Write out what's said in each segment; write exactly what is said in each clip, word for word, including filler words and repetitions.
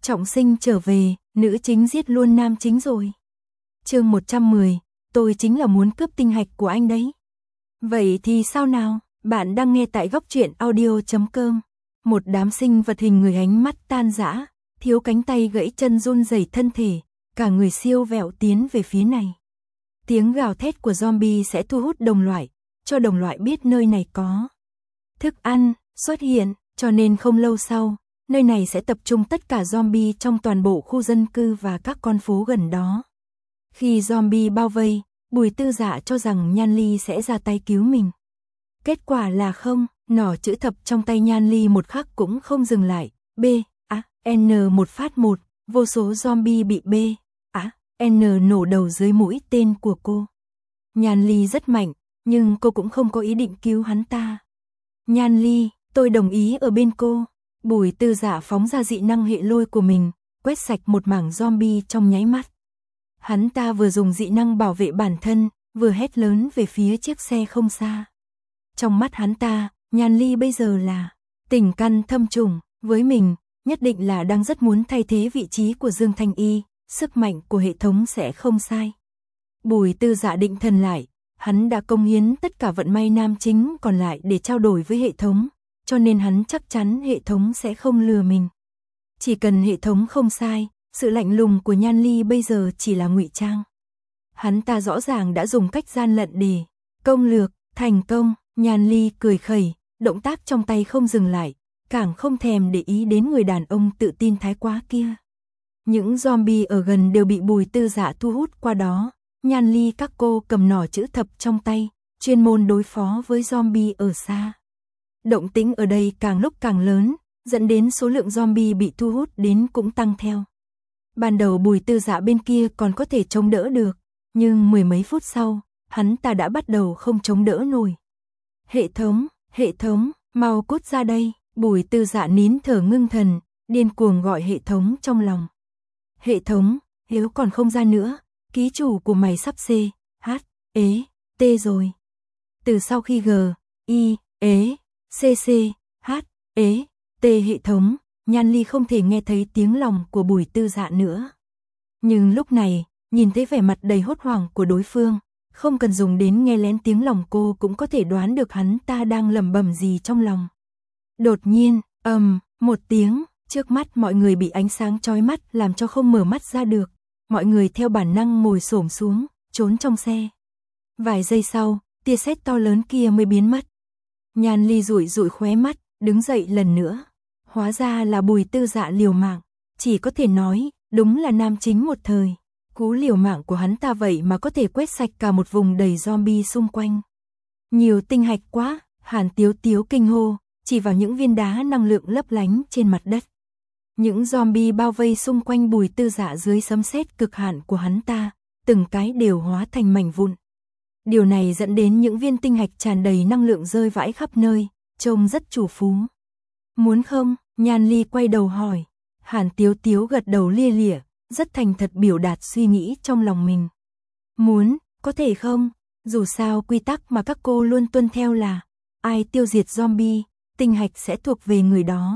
Trọng sinh trở về, nữ chính giết luôn nam chính rồi. Chương một trăm mười, tôi chính là muốn cướp tinh hạch của anh đấy. Vậy thì sao nào, bạn đang nghe tại góc truyện audio chấm com. Một đám sinh vật hình người ánh mắt tan rã, thiếu cánh tay gãy chân run rẩy thân thể, cả người siêu vẹo tiến về phía này. Tiếng gào thét của zombie sẽ thu hút đồng loại, cho đồng loại biết nơi này có thức ăn xuất hiện, cho nên không lâu sau, nơi này sẽ tập trung tất cả zombie trong toàn bộ khu dân cư và các con phố gần đó. Khi zombie bao vây, Bùi Tư Dạ cho rằng Nhan Ly sẽ ra tay cứu mình. Kết quả là không, nỏ chữ thập trong tay Nhan Ly một khắc cũng không dừng lại. B, A, N một phát một, vô số zombie bị B, A, N nổ đầu dưới mũi tên của cô. Nhan Ly rất mạnh, nhưng cô cũng không có ý định cứu hắn ta. Nhan Ly, tôi đồng ý ở bên cô. Bùi Tư Dạ phóng ra dị năng hệ lôi của mình, quét sạch một mảng zombie trong nháy mắt. Hắn ta vừa dùng dị năng bảo vệ bản thân, vừa hét lớn về phía chiếc xe không xa. Trong mắt hắn ta, Nhan Ly bây giờ là tình căn thâm trùng, với mình, nhất định là đang rất muốn thay thế vị trí của Dương Thanh Y, sức mạnh của hệ thống sẽ không sai. Bùi Tư Dạ định thần lại, hắn đã công hiến tất cả vận may nam chính còn lại để trao đổi với hệ thống, cho nên hắn chắc chắn hệ thống sẽ không lừa mình. Chỉ cần hệ thống không sai, sự lạnh lùng của Nhan Ly bây giờ chỉ là ngụy trang. Hắn ta rõ ràng đã dùng cách gian lận để công lược, thành công. Nhan Ly cười khẩy, động tác trong tay không dừng lại, càng không thèm để ý đến người đàn ông tự tin thái quá kia. Những zombie ở gần đều bị Bùi Tư Dạ thu hút qua đó. Nhan Ly các cô cầm nỏ chữ thập trong tay, chuyên môn đối phó với zombie ở xa. Động tĩnh ở đây càng lúc càng lớn, dẫn đến số lượng zombie bị thu hút đến cũng tăng theo. Ban đầu Bùi Tư Dạ bên kia còn có thể chống đỡ được, nhưng mười mấy phút sau, hắn ta đã bắt đầu không chống đỡ nổi. Hệ thống, hệ thống, mau cút ra đây. Bùi Tư Dạ nín thở ngưng thần, điên cuồng gọi hệ thống trong lòng. Hệ thống, nếu còn không ra nữa, ký chủ của mày sắp C, H, ế, T rồi. Từ sau khi G, I, ế, C C, H, ế, T hệ thống, Nhan Ly không thể nghe thấy tiếng lòng của Bùi Tư Dạ nữa. Nhưng lúc này, nhìn thấy vẻ mặt đầy hốt hoảng của đối phương, không cần dùng đến nghe lén tiếng lòng cô cũng có thể đoán được hắn ta đang lẩm bẩm gì trong lòng. Đột nhiên, ầm, um, một tiếng, trước mắt mọi người bị ánh sáng chói mắt làm cho không mở mắt ra được. Mọi người theo bản năng ngồi xổm xuống, trốn trong xe. Vài giây sau, tia sét to lớn kia mới biến mất. Nhan Ly rủi rủi khóe mắt, đứng dậy lần nữa. Hóa ra là Bùi Tư Dạ liều mạng, chỉ có thể nói, đúng là nam chính một thời. Cú liều mạng của hắn ta vậy mà có thể quét sạch cả một vùng đầy zombie xung quanh. Nhiều tinh hạch quá, Hàn Tiếu Tiếu kinh hô, chỉ vào những viên đá năng lượng lấp lánh trên mặt đất. Những zombie bao vây xung quanh Bùi Tư Dạ dưới sấm sét cực hạn của hắn ta, từng cái đều hóa thành mảnh vụn. Điều này dẫn đến những viên tinh hạch tràn đầy năng lượng rơi vãi khắp nơi, trông rất chủ phú. Muốn không? Nhan Ly quay đầu hỏi. Hàn Tiếu Tiếu gật đầu lia lịa, rất thành thật biểu đạt suy nghĩ trong lòng mình. Muốn, có thể không? Dù sao quy tắc mà các cô luôn tuân theo là ai tiêu diệt zombie, tinh hạch sẽ thuộc về người đó.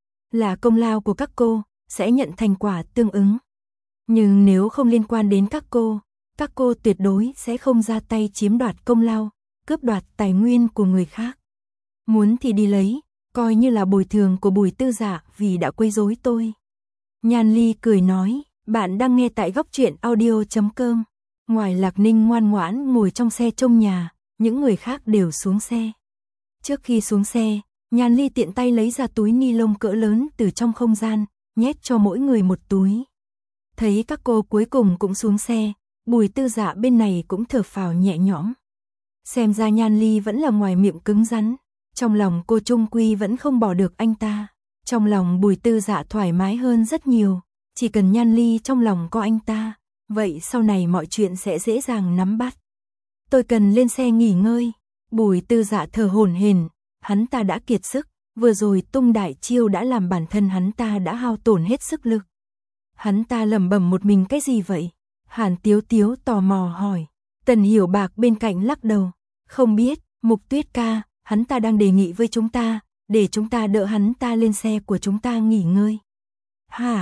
Là công lao của các cô, sẽ nhận thành quả tương ứng. Nhưng nếu không liên quan đến các cô, các cô tuyệt đối sẽ không ra tay chiếm đoạt công lao, cướp đoạt tài nguyên của người khác. Muốn thì đi lấy, coi như là bồi thường của Bùi Tư Dạ vì đã quấy rối tôi. Nhan Ly cười nói, bạn đang nghe tại góc truyện audio chấm com. Ngoài Lạc Ninh ngoan ngoãn ngồi trong xe trông nhà, những người khác đều xuống xe. Trước khi xuống xe, Nhan Ly tiện tay lấy ra túi ni lông cỡ lớn từ trong không gian, nhét cho mỗi người một túi. Thấy các cô cuối cùng cũng xuống xe, Bùi Tư Dạ bên này cũng thở phào nhẹ nhõm. Xem ra Nhan Ly vẫn là ngoài miệng cứng rắn, trong lòng cô trung quy vẫn không bỏ được anh ta. Trong lòng Bùi Tư Dạ thoải mái hơn rất nhiều, chỉ cần Nhan Ly trong lòng có anh ta, vậy sau này mọi chuyện sẽ dễ dàng nắm bắt. Tôi cần lên xe nghỉ ngơi. Bùi Tư Dạ thở hổn hển, hắn ta đã kiệt sức, vừa rồi tung đại chiêu đã làm bản thân hắn ta đã hao tổn hết sức lực. Hắn ta lẩm bẩm một mình cái gì vậy? Hàn Tiếu Tiếu tò mò hỏi. Tần Hiểu Bạc bên cạnh lắc đầu, không biết. Mục Tuyết ca, hắn ta đang đề nghị với chúng ta, để chúng ta đỡ hắn ta lên xe của chúng ta nghỉ ngơi. Hả?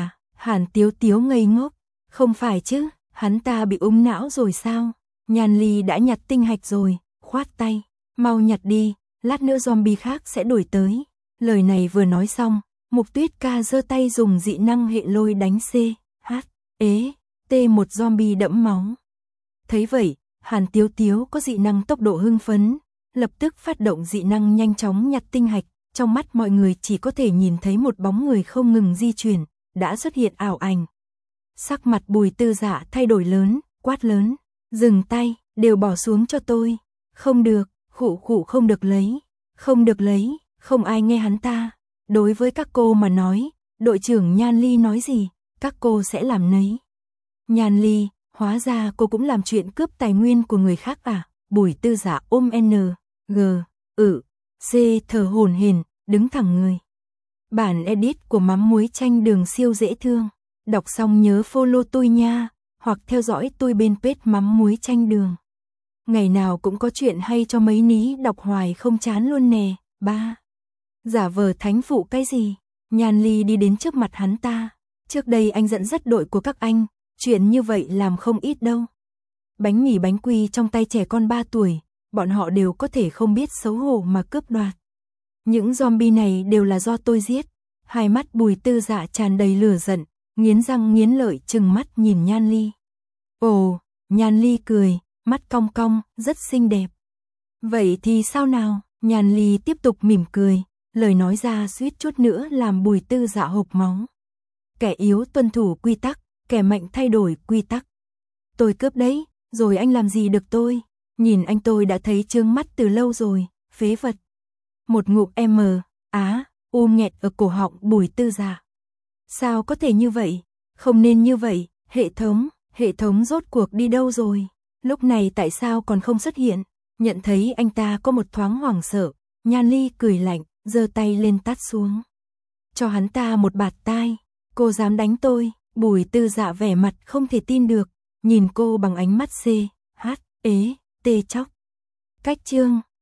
Hàn Tiếu Tiếu ngây ngốc, không phải chứ, hắn ta bị ung não rồi sao? Nhan Ly đã nhặt tinh hạch rồi, khoát tay, mau nhặt đi, lát nữa zombie khác sẽ đuổi tới. Lời này vừa nói xong, Mục Tuyết ca giơ tay dùng dị năng hệ lôi đánh C, H, ế, T một zombie đẫm máu. Thấy vậy, Hàn Tiếu Tiếu có dị năng tốc độ hưng phấn, lập tức phát động dị năng nhanh chóng nhặt tinh hạch, trong mắt mọi người chỉ có thể nhìn thấy một bóng người không ngừng di chuyển, đã xuất hiện ảo ảnh. Sắc mặt Bùi Tư Dạ thay đổi lớn, quát lớn, dừng tay, đều bỏ xuống cho tôi. Không được, khụ khụ không được lấy, không được lấy, không ai nghe hắn ta. Đối với các cô mà nói, đội trưởng Nhan Ly nói gì, các cô sẽ làm nấy. Nhan Ly, hóa ra cô cũng làm chuyện cướp tài nguyên của người khác à? Bùi Tư Dạ ôm N, G, ự, C thở hổn hển, đứng thẳng người. Bản edit của mắm muối chanh đường siêu dễ thương. Đọc xong nhớ follow tôi nha, hoặc theo dõi tôi bên page mắm muối chanh đường. Ngày nào cũng có chuyện hay cho mấy ní đọc hoài không chán luôn nè. Ba. Giả vờ thánh phụ cái gì? Nhan Ly đi đến trước mặt hắn ta. Trước đây anh dẫn dắt đội của các anh, chuyện như vậy làm không ít đâu. Bánh mì bánh quy trong tay trẻ con ba tuổi, bọn họ đều có thể không biết xấu hổ mà cướp đoạt. Những zombie này đều là do tôi giết. Hai mắt Bùi Tư Dạ tràn đầy lửa giận, nghiến răng nghiến lợi trừng mắt nhìn Nhan Ly. Ồ, Nhan Ly cười, mắt cong cong, rất xinh đẹp. Vậy thì sao nào? Nhan Ly tiếp tục mỉm cười, lời nói ra suýt chút nữa làm Bùi Tư Dạ hộc máu. Kẻ yếu tuân thủ quy tắc, kẻ mạnh thay đổi quy tắc. Tôi cướp đấy, rồi anh làm gì được tôi? Nhìn anh tôi đã thấy trương mắt từ lâu rồi, phế vật. Một ngụm M, á, u nghẹt ở cổ họng Bùi Tư Dạ. Sao có thể như vậy? Không nên như vậy, hệ thống, hệ thống rốt cuộc đi đâu rồi? Lúc này tại sao còn không xuất hiện? Nhận thấy anh ta có một thoáng hoảng sợ, Nhan Ly cười lạnh, giơ tay lên tát xuống. Cho hắn ta một bạt tai, cô dám đánh tôi? Bùi Tư Dạ vẻ mặt không thể tin được, nhìn cô bằng ánh mắt C, H, ế, T chóc. Cách chương